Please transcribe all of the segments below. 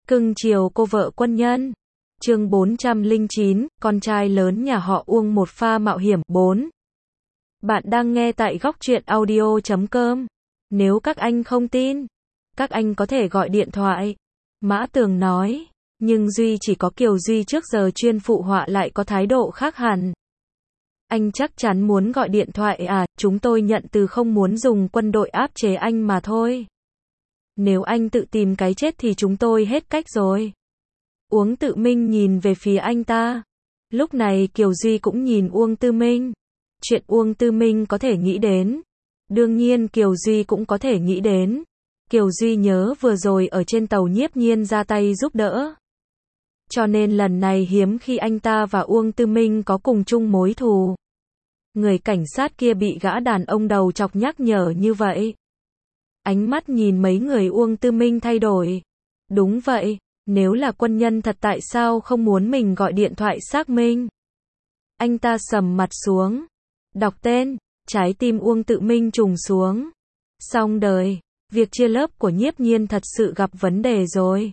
Cưng chiều cô vợ quân nhân. Chương 409, con trai lớn nhà họ Uông một pha mạo hiểm 4. Bạn đang nghe tại góc truyện audio.com. Nếu các anh không tin, các anh có thể gọi điện thoại. Mã Tường nói, nhưng Duy chỉ có Kiều Duy trước giờ chuyên phụ họa lại có thái độ khác hẳn. Anh chắc chắn muốn gọi điện thoại à, chúng tôi nhận từ không muốn dùng quân đội áp chế anh mà thôi. Nếu anh tự tìm cái chết thì chúng tôi hết cách rồi. Uông Tự Minh nhìn về phía anh ta. Lúc này Kiều Duy cũng nhìn Uông Tư Minh. Chuyện Uông Tư Minh có thể nghĩ đến, đương nhiên Kiều Duy cũng có thể nghĩ đến. Kiều Duy nhớ vừa rồi ở trên tàu Nhiếp Nhiên ra tay giúp đỡ. Cho nên lần này hiếm khi anh ta và Uông Tư Minh có cùng chung mối thù. Người cảnh sát kia bị gã đàn ông đầu chọc nhắc nhở như vậy. Ánh mắt nhìn mấy người Uông Tư Minh thay đổi. Đúng vậy, nếu là quân nhân thật tại sao không muốn mình gọi điện thoại xác minh? Anh ta sầm mặt xuống. Đọc tên, trái tim Uông Tự Minh trùng xuống. Xong đời, việc chia lớp của Nhiếp Nhiên thật sự gặp vấn đề rồi.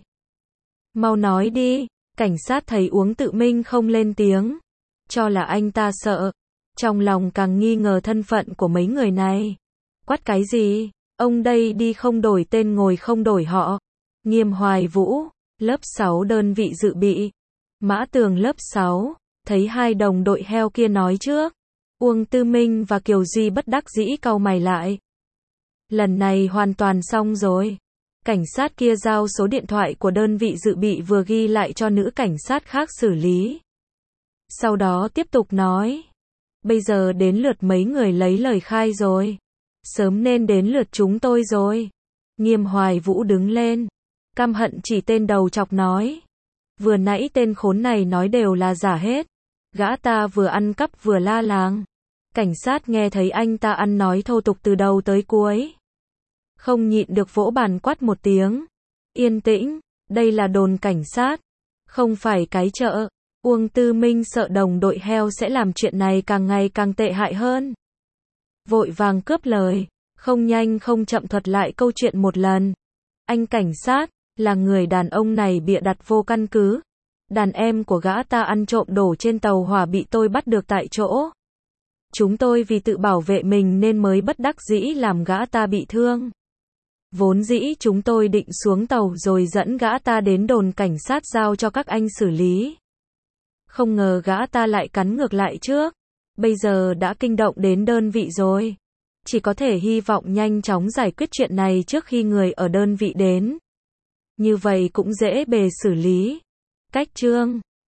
Mau nói đi, cảnh sát thấy Uông Tự Minh không lên tiếng. Cho là anh ta sợ. Trong lòng càng nghi ngờ thân phận của mấy người này. Quát cái gì? Ông đây đi không đổi tên ngồi không đổi họ. Nghiêm Hoài Vũ, lớp 6 đơn vị dự bị. Mã Tường lớp 6, thấy hai đồng đội heo kia nói trước. Uông Tư Minh và Kiều Duy bất đắc dĩ cau mày lại. Lần này hoàn toàn xong rồi. Cảnh sát kia giao số điện thoại của đơn vị dự bị vừa ghi lại cho nữ cảnh sát khác xử lý. Sau đó tiếp tục nói. Bây giờ đến lượt mấy người lấy lời khai rồi. Sớm nên đến lượt chúng tôi rồi. Nghiêm Hoài Vũ đứng lên. Căm hận chỉ tên đầu chọc nói. Vừa nãy tên khốn này nói đều là giả hết. Gã ta vừa ăn cắp vừa la làng. Cảnh sát nghe thấy anh ta ăn nói thô tục từ đầu tới cuối. Không nhịn được vỗ bàn quát một tiếng. Yên tĩnh, đây là đồn cảnh sát. Không phải cái chợ. Uông Tư Minh sợ đồng đội heo sẽ làm chuyện này càng ngày càng tệ hại hơn. Vội vàng cướp lời, không nhanh không chậm thuật lại câu chuyện một lần. Anh cảnh sát, là người đàn ông này bịa đặt vô căn cứ. Đàn em của gã ta ăn trộm đổ trên tàu hỏa bị tôi bắt được tại chỗ. Chúng tôi vì tự bảo vệ mình nên mới bất đắc dĩ làm gã ta bị thương. Vốn dĩ chúng tôi định xuống tàu rồi dẫn gã ta đến đồn cảnh sát giao cho các anh xử lý. Không ngờ gã ta lại cắn ngược lại trước. Bây giờ đã kinh động đến đơn vị rồi. Chỉ có thể hy vọng nhanh chóng giải quyết chuyện này trước khi người ở đơn vị đến. Như vậy cũng dễ bề xử lý. Cách chương